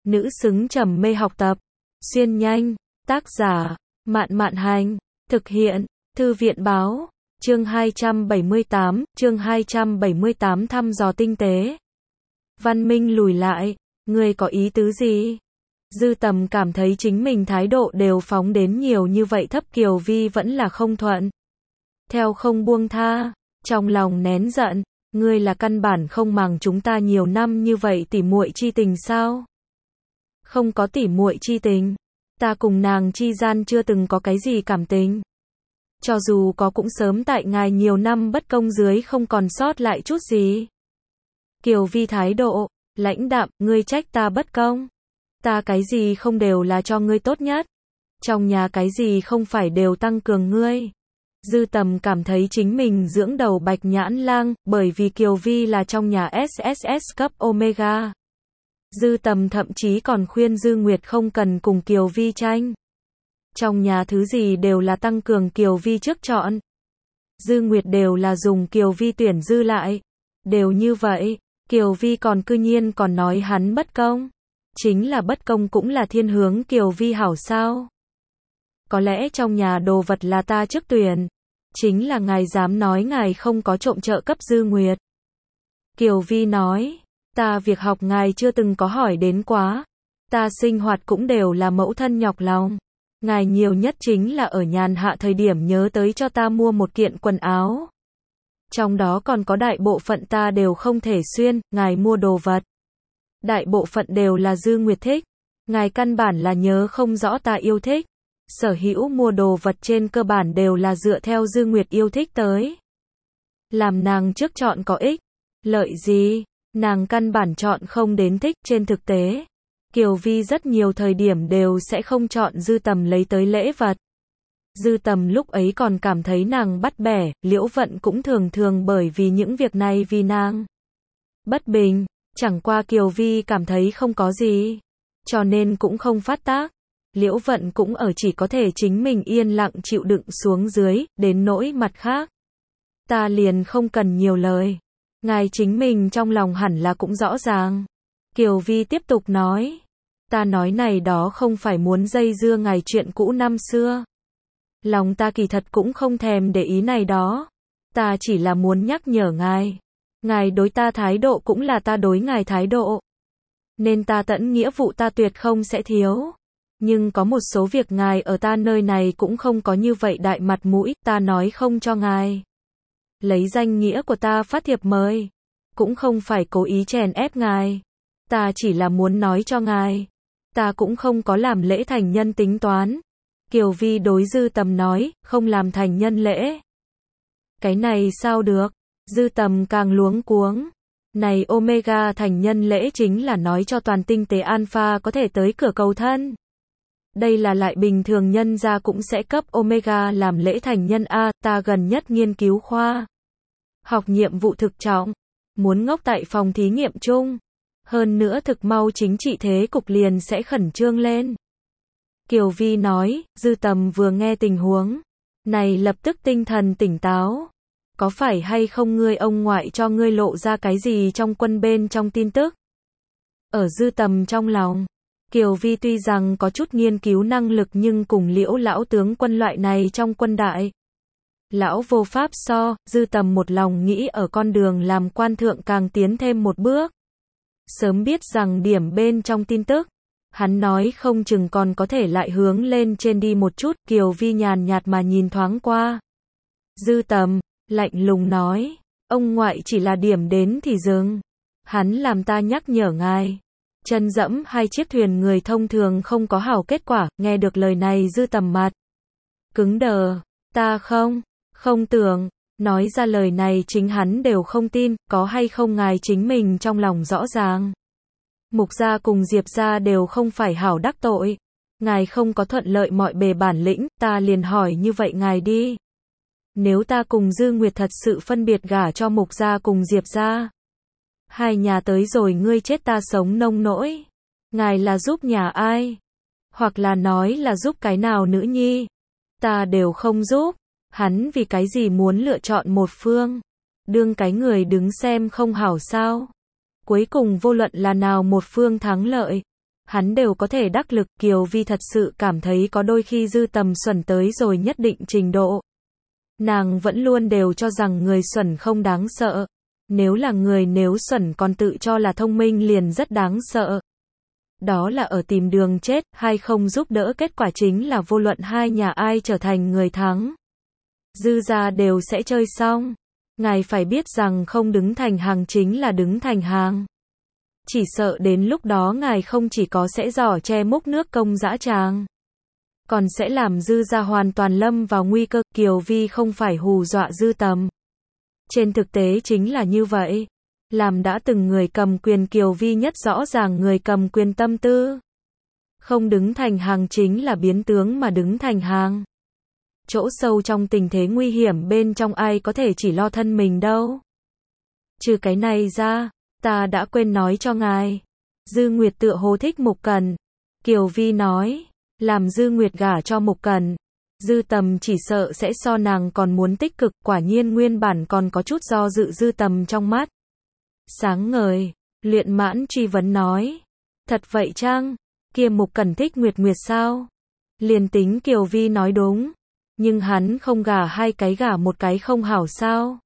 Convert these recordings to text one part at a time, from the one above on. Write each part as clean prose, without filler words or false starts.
nữ xứng trầm mê học tập. Xuyên nhanh, tác giả, Mạn Mạn Hành, thực hiện, Thư viện Báo, chương 278 thăm dò tinh tế. Văn Minh lùi lại, ngươi có ý tứ gì? Dư Tầm cảm thấy chính mình thái độ đều phóng đến nhiều như vậy thấp, Kiều Vi vẫn là không thuận. Theo không buông tha, trong lòng nén giận, ngươi là căn bản không màng chúng ta nhiều năm như vậy tỉ muội chi tình sao? Không có tỉ muội chi tình, ta cùng nàng chi gian chưa từng có cái gì cảm tình. Cho dù có cũng sớm tại ngài nhiều năm bất công dưới không còn sót lại chút gì. Kiều Vi thái độ, lãnh đạm, ngươi trách ta bất công. Ta cái gì không đều là cho ngươi tốt nhất. Trong nhà cái gì không phải đều tăng cường ngươi. Dư Tầm cảm thấy chính mình dưỡng đầu bạch nhãn lang, bởi vì Kiều Vi là trong nhà SSS cấp Omega. Dư Tầm thậm chí còn khuyên Dư Nguyệt không cần cùng Kiều Vi tranh. Trong nhà thứ gì đều là tăng cường Kiều Vi trước chọn. Dư Nguyệt đều là dùng Kiều Vi tuyển dư lại. Đều như vậy, Kiều Vi còn cư nhiên còn nói hắn bất công. Chính là bất công cũng là thiên hướng Kiều Vi hảo sao? Có lẽ trong nhà đồ vật là ta trước tuyển. Chính là ngài dám nói ngài không có trộm trợ cấp Dư Nguyệt. Kiều Vi nói, ta việc học ngài chưa từng có hỏi đến quá. Ta sinh hoạt cũng đều là mẫu thân nhọc lòng. Ngài nhiều nhất chính là ở nhàn hạ thời điểm nhớ tới cho ta mua một kiện quần áo. Trong đó còn có đại bộ phận ta đều không thể xuyên, ngài mua đồ vật. Đại bộ phận đều là Dư Nguyệt thích. Ngài căn bản là nhớ không rõ ta yêu thích. Sở hữu mua đồ vật trên cơ bản đều là dựa theo Dư Nguyệt yêu thích tới. Làm nàng trước chọn có ích. Lợi gì? Nàng căn bản chọn không đến thích. Trên thực tế, Kiều Vi rất nhiều thời điểm đều sẽ không chọn Dư Tầm lấy tới lễ vật. Dư Tầm lúc ấy còn cảm thấy nàng bắt bẻ, Liễu Vận cũng thường thường bởi vì những việc này vì nàng bất bình, chẳng qua Kiều Vi cảm thấy không có gì, cho nên cũng không phát tác. Liễu Vận cũng ở chỉ có thể chính mình yên lặng chịu đựng xuống dưới, đến nỗi mặt khác. Ta liền không cần nhiều lời. Ngài chính mình trong lòng hẳn là cũng rõ ràng. Kiều Vi tiếp tục nói. Ta nói này đó không phải muốn dây dưa ngài chuyện cũ năm xưa. Lòng ta kỳ thật cũng không thèm để ý này đó. Ta chỉ là muốn nhắc nhở ngài. Ngài đối ta thái độ cũng là ta đối ngài thái độ. Nên ta tận nghĩa vụ ta tuyệt không sẽ thiếu. Nhưng có một số việc ngài ở ta nơi này cũng không có như vậy đại mặt mũi, ta nói không cho ngài. Lấy danh nghĩa của ta phát thiệp mời. Cũng không phải cố ý chèn ép ngài. Ta chỉ là muốn nói cho ngài. Ta cũng không có làm lễ thành nhân tính toán. Kiều Vi đối Dư Tầm nói, không làm thành nhân lễ. Cái này sao được? Dư Tầm càng luống cuống. Này Omega thành nhân lễ chính là nói cho toàn tinh tế Alpha có thể tới cửa cầu thân. Đây là lại bình thường nhân gia cũng sẽ cấp Omega làm lễ thành nhân A, ta gần nhất nghiên cứu khoa. Học nhiệm vụ thực trọng. Muốn ngốc tại phòng thí nghiệm chung. Hơn nữa thực mau chính trị thế cục liền sẽ khẩn trương lên. Kiều Vi nói, Dư Tầm vừa nghe tình huống này lập tức tinh thần tỉnh táo. Có phải hay không ngươi ông ngoại cho ngươi lộ ra cái gì trong quân bên trong tin tức? Ở Dư Tầm trong lòng, Kiều Vi tuy rằng có chút nghiên cứu năng lực nhưng cùng Liễu lão tướng quân loại này trong quân đại. Lão vô pháp so, Dư Tầm một lòng nghĩ ở con đường làm quan thượng càng tiến thêm một bước. Sớm biết rằng điểm bên trong tin tức. Hắn nói không chừng còn có thể lại hướng lên trên đi một chút. Kiều Vi nhàn nhạt mà nhìn thoáng qua. Dư Tầm, lạnh lùng nói. Ông ngoại chỉ là điểm đến thì dừng. Hắn làm ta nhắc nhở ngài. Chân dẫm hai chiếc thuyền người thông thường không có hảo kết quả. Nghe được lời này Dư Tầm mặt cứng đờ. Ta không tưởng. Nói ra lời này chính hắn đều không tin. Có hay không ngài chính mình trong lòng rõ ràng. Mục gia cùng Diệp gia đều không phải hảo đắc tội. Ngài không có thuận lợi mọi bề bản lĩnh, ta liền hỏi như vậy ngài đi. Nếu ta cùng Dư Nguyệt thật sự phân biệt gả cho Mục gia cùng Diệp gia, hai nhà tới rồi ngươi chết ta sống nông nỗi. Ngài là giúp nhà ai? Hoặc là nói là giúp cái nào nữ nhi? Ta đều không giúp. Hắn vì cái gì muốn lựa chọn một phương? Đương cái người đứng xem không hảo sao? Cuối cùng vô luận là nào một phương thắng lợi, hắn đều có thể đắc lực. Kiều Vi thật sự cảm thấy có đôi khi Dư Tầm xuẩn tới rồi nhất định trình độ. Nàng vẫn luôn đều cho rằng người xuẩn không đáng sợ. Nếu là người nếu xuẩn còn tự cho là thông minh liền rất đáng sợ. Đó là ở tìm đường chết, hay không giúp đỡ, kết quả chính là vô luận hai nhà ai trở thành người thắng. Dư gia đều sẽ chơi xong. Ngài phải biết rằng không đứng thành hàng chính là đứng thành hàng. Chỉ sợ đến lúc đó ngài không chỉ có sẽ giỏ che múc nước công dã tràng, còn sẽ làm Dư gia hoàn toàn lâm vào nguy cơ. Kiều Vi không phải hù dọa Dư Tầm. Trên thực tế chính là như vậy. Làm đã từng người cầm quyền, Kiều Vi nhất rõ ràng người cầm quyền tâm tư. Không đứng thành hàng chính là biến tướng mà đứng thành hàng. Chỗ sâu trong tình thế nguy hiểm bên trong ai có thể chỉ lo thân mình đâu. Trừ cái này ra, ta đã quên nói cho ngài. Dư Nguyệt tựa hồ thích Mục Cần. Kiều Vi nói, làm Dư Nguyệt gả cho Mục Cần, Dư Tầm chỉ sợ sẽ so nàng còn muốn tích cực. Quả nhiên nguyên bản còn có chút do dự Dư Tầm trong mắt sáng ngời. Luyện Mãn truy vấn nói, thật vậy chăng? Kia Mục Cần thích Nguyệt Nguyệt sao? Liền tính Kiều Vi nói đúng, nhưng hắn không gả hai cái gả một cái không hảo sao?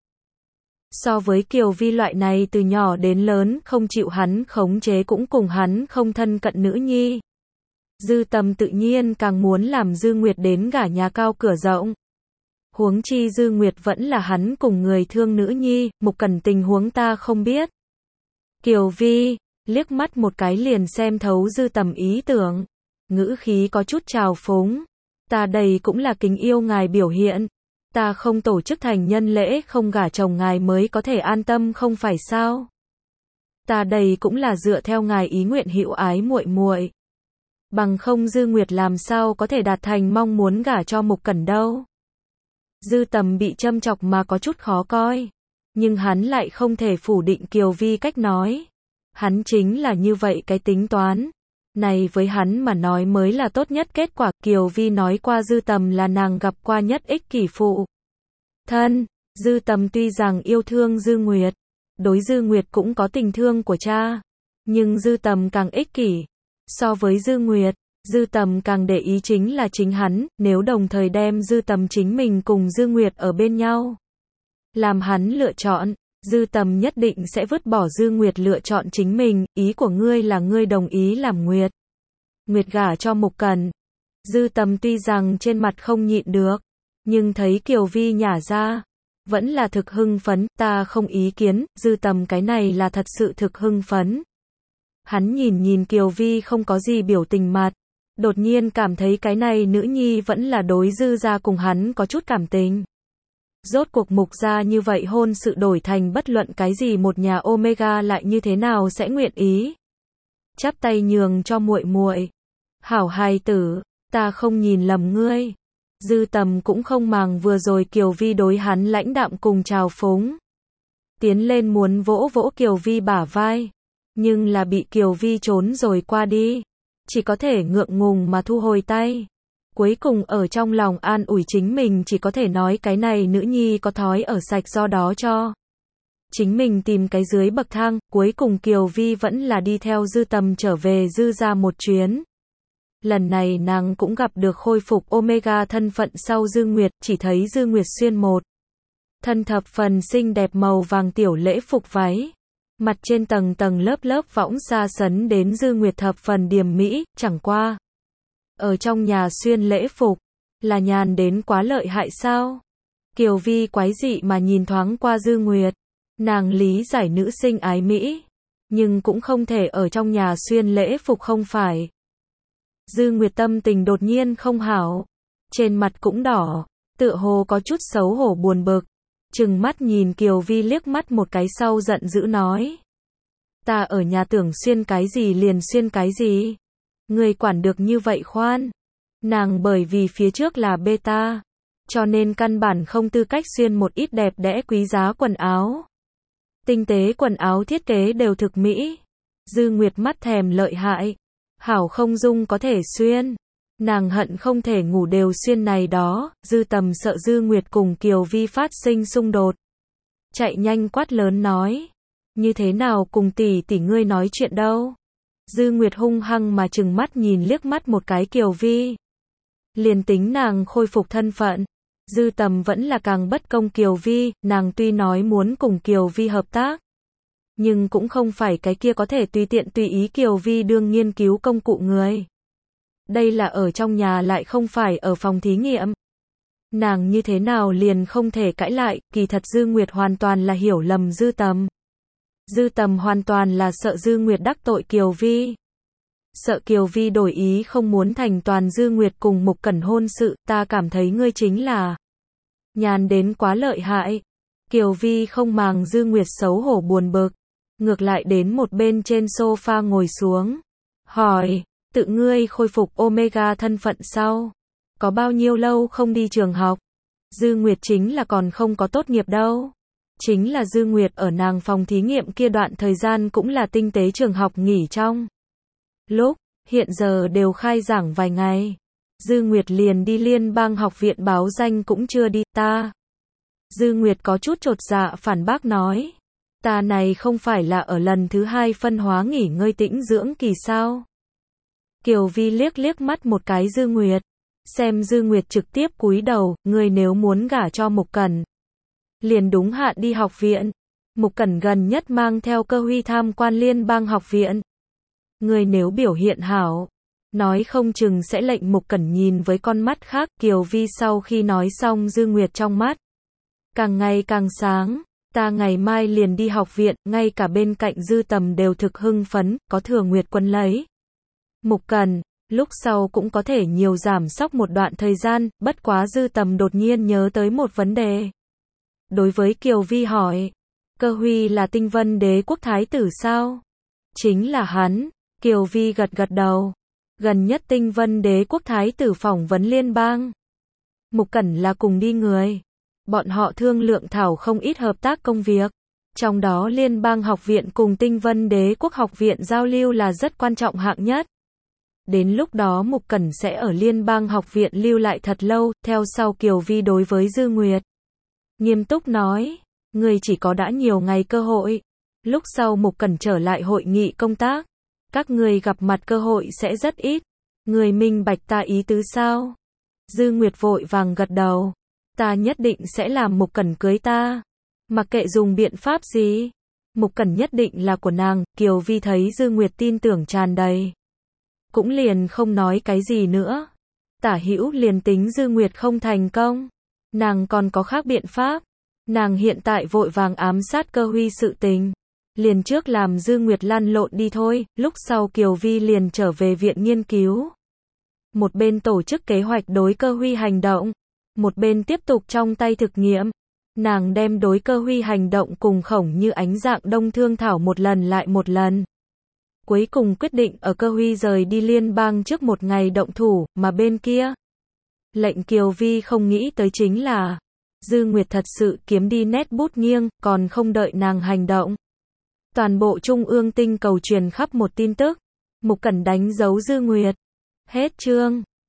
So với Kiều Vi loại này từ nhỏ đến lớn không chịu hắn khống chế cũng cùng hắn không thân cận nữ nhi, Dư Tầm tự nhiên càng muốn làm Dư Nguyệt đến gả nhà cao cửa rộng. Huống chi Dư Nguyệt vẫn là hắn cùng người thương nữ nhi. Mục Cần tình huống ta không biết. Kiều Vi liếc mắt một cái liền xem thấu Dư Tầm ý tưởng, ngữ khí có chút trào phúng. Ta đây cũng là kính yêu ngài biểu hiện. Ta không tổ chức thành nhân lễ không gả chồng ngài mới có thể an tâm không phải sao? Ta đây cũng là dựa theo ngài ý nguyện hữu ái muội muội. Bằng không Dư Nguyệt làm sao có thể đạt thành mong muốn gả cho Mục Cẩn đâu. Dư Tầm bị châm chọc mà có chút khó coi, nhưng hắn lại không thể phủ định Kiều Vi cách nói. Hắn chính là như vậy cái tính toán. Này với hắn mà nói mới là tốt nhất kết quả. Kiều Vi nói qua Dư Tầm là nàng gặp qua nhất ích kỷ phụ thân. Dư Tầm tuy rằng yêu thương Dư Nguyệt, đối Dư Nguyệt cũng có tình thương của cha, nhưng Dư Tầm càng ích kỷ. So với Dư Nguyệt, Dư Tầm càng để ý chính là chính hắn. Nếu đồng thời đem Dư Tầm chính mình cùng Dư Nguyệt ở bên nhau, làm hắn lựa chọn, Dư Tầm nhất định sẽ vứt bỏ Dư Nguyệt lựa chọn chính mình. Ý của ngươi là ngươi đồng ý làm Nguyệt gả cho Mục Cẩn. Dư Tầm tuy rằng trên mặt không nhịn được, nhưng thấy Kiều Vi nhả ra, vẫn là thực hưng phấn. Ta không ý kiến. Dư Tầm cái này là thật sự thực hưng phấn. Hắn nhìn Kiều Vi không có gì biểu tình mặt, đột nhiên cảm thấy cái này nữ nhi vẫn là đối Dư gia cùng hắn có chút cảm tình. Rốt cuộc Mục gia như vậy hôn sự đổi thành bất luận cái gì một nhà Omega lại như thế nào sẽ nguyện ý. Chắp tay nhường cho muội muội. Hảo hài tử, ta không nhìn lầm ngươi. Dư Tầm cũng không màng vừa rồi Kiều Vi đối hắn lãnh đạm cùng trào phúng, tiến lên muốn vỗ vỗ Kiều Vi bả vai, nhưng là bị Kiều Vi trốn rồi qua đi, chỉ có thể ngượng ngùng mà thu hồi tay. Cuối cùng ở trong lòng an ủi chính mình, chỉ có thể nói cái này nữ nhi có thói ở sạch, do đó cho chính mình tìm cái dưới bậc thang. Cuối cùng Kiều Vi vẫn là đi theo Dư Tầm trở về Dư gia một chuyến. Lần này nàng cũng gặp được khôi phục Omega thân phận sau Dư Nguyệt, chỉ thấy Dư Nguyệt xuyên một thân thập phần xinh đẹp màu vàng tiểu lễ phục váy, mặt trên tầng tầng lớp lớp võng xa sấn đến Dư Nguyệt thập phần điềm mỹ. Chẳng qua ở trong nhà xuyên lễ phục là nhàn đến quá lợi hại sao? Kiều Vi quái dị mà nhìn thoáng qua Dư Nguyệt. Nàng lý giải nữ sinh ái mỹ, nhưng cũng không thể ở trong nhà xuyên lễ phục không phải. Dư Nguyệt tâm tình đột nhiên không hảo, trên mặt cũng đỏ, tựa hồ có chút xấu hổ buồn bực, trừng mắt nhìn Kiều Vi liếc mắt một cái sau giận dữ nói: ta ở nhà tưởng xuyên cái gì liền xuyên cái gì, người quản được như vậy khoan. Nàng bởi vì phía trước là beta, cho nên căn bản không tư cách xuyên một ít đẹp đẽ quý giá quần áo. Tinh tế quần áo thiết kế đều thực mỹ. Dư Nguyệt mắt thèm lợi hại, hảo không dung có thể xuyên. Nàng hận không thể ngủ đều xuyên này đó. Dư Tầm sợ Dư Nguyệt cùng Kiều Vi phát sinh xung đột, chạy nhanh quát lớn nói: như thế nào cùng tỷ tỷ ngươi nói chuyện đâu? Dư Nguyệt hung hăng mà trừng mắt nhìn liếc mắt một cái Kiều Vi. Liền tính nàng khôi phục thân phận, Dư Tầm vẫn là càng bất công Kiều Vi, nàng tuy nói muốn cùng Kiều Vi hợp tác, nhưng cũng không phải cái kia có thể tùy tiện tùy ý Kiều Vi đương nghiên cứu công cụ người. Đây là ở trong nhà lại không phải ở phòng thí nghiệm. Nàng như thế nào liền không thể cãi lại, kỳ thật Dư Nguyệt hoàn toàn là hiểu lầm Dư Tầm. Dư Tầm hoàn toàn là sợ Dư Nguyệt đắc tội Kiều Vi. Sợ Kiều Vi đổi ý không muốn thành toàn Dư Nguyệt cùng Mục Cẩn hôn sự, ta cảm thấy ngươi chính là nhàn đến quá lợi hại. Kiều Vi không màng Dư Nguyệt xấu hổ buồn bực, ngược lại đến một bên trên sofa ngồi xuống, hỏi, tự ngươi khôi phục Omega thân phận sau, có bao nhiêu lâu không đi trường học? Dư Nguyệt chính là còn không có tốt nghiệp đâu. Chính là Dư Nguyệt ở nàng phòng thí nghiệm kia đoạn thời gian cũng là tinh tế trường học nghỉ trong lúc, hiện giờ đều khai giảng vài ngày. Dư Nguyệt liền đi liên bang học viện báo danh cũng chưa đi, ta. Dư Nguyệt có chút chột dạ phản bác nói, ta này không phải là ở lần thứ 2 phân hóa nghỉ ngơi tĩnh dưỡng kỳ sao? Kiều Vi liếc liếc mắt một cái Dư Nguyệt, xem Dư Nguyệt trực tiếp cúi đầu, ngươi nếu muốn gả cho Mục Cẩn, liền đúng hạn đi học viện. Mục Cẩn gần nhất mang theo Cơ Huy tham quan liên bang học viện. Ngươi nếu biểu hiện hảo, nói không chừng sẽ lệnh Mục Cẩn nhìn với con mắt khác. Kiều Vi sau khi nói xong Dư Nguyệt trong mắt càng ngày càng sáng, ta ngày mai liền đi học viện, ngay cả bên cạnh Dư Tầm đều thực hưng phấn, có Thừa Nguyệt Quân lấy. Mục Cẩn, lúc sau cũng có thể nhiều giảm sóc một đoạn thời gian, bất quá Dư Tầm đột nhiên nhớ tới một vấn đề. Đối với Kiều Vi hỏi, Cơ Huy là Tinh Vân Đế quốc thái tử sao? Chính là hắn. Kiều Vi gật gật đầu. Gần nhất Tinh Vân Đế quốc thái tử phỏng vấn liên bang. Mục Cẩn là cùng đi người. Bọn họ thương lượng thảo không ít hợp tác công việc. Trong đó liên bang học viện cùng Tinh Vân Đế quốc học viện giao lưu là rất quan trọng hạng nhất. Đến lúc đó Mục Cẩn sẽ ở liên bang học viện lưu lại thật lâu. Theo sau Kiều Vi đối với Dư Nguyệt nghiêm túc nói, người chỉ có đã nhiều ngày cơ hội. Lúc sau Mục Cẩn trở lại hội nghị công tác, các người gặp mặt cơ hội sẽ rất ít. Người minh bạch ta ý tứ sao? Dư Nguyệt vội vàng gật đầu. Ta nhất định sẽ làm Mục Cẩn cưới ta. Mặc kệ dùng biện pháp gì. Mục Cẩn nhất định là của nàng. Kiều Vi thấy Dư Nguyệt tin tưởng tràn đầy, cũng liền không nói cái gì nữa. Tả hữu liền tính Dư Nguyệt không thành công, nàng còn có khác biện pháp. Nàng hiện tại vội vàng ám sát Cơ Huy sự tình, liền trước làm Dư Nguyệt lăn lộn đi thôi. Lúc sau Kiều Vi liền trở về viện nghiên cứu, một bên tổ chức kế hoạch đối Cơ Huy hành động, một bên tiếp tục trong tay thực nghiệm. Nàng đem đối Cơ Huy hành động cùng Khổng Như Ánh dạng đông thương thảo một lần lại một lần. Cuối cùng quyết định ở Cơ Huy rời đi liên bang trước một ngày động thủ, mà bên kia, lệnh Kiều Vi không nghĩ tới chính là, Dư Nguyệt thật sự kiếm đi nét bút nghiêng, còn không đợi nàng hành động. Toàn bộ Trung ương tinh cầu truyền khắp một tin tức, Mục Cẩn đánh dấu Dư Nguyệt. Hết chương.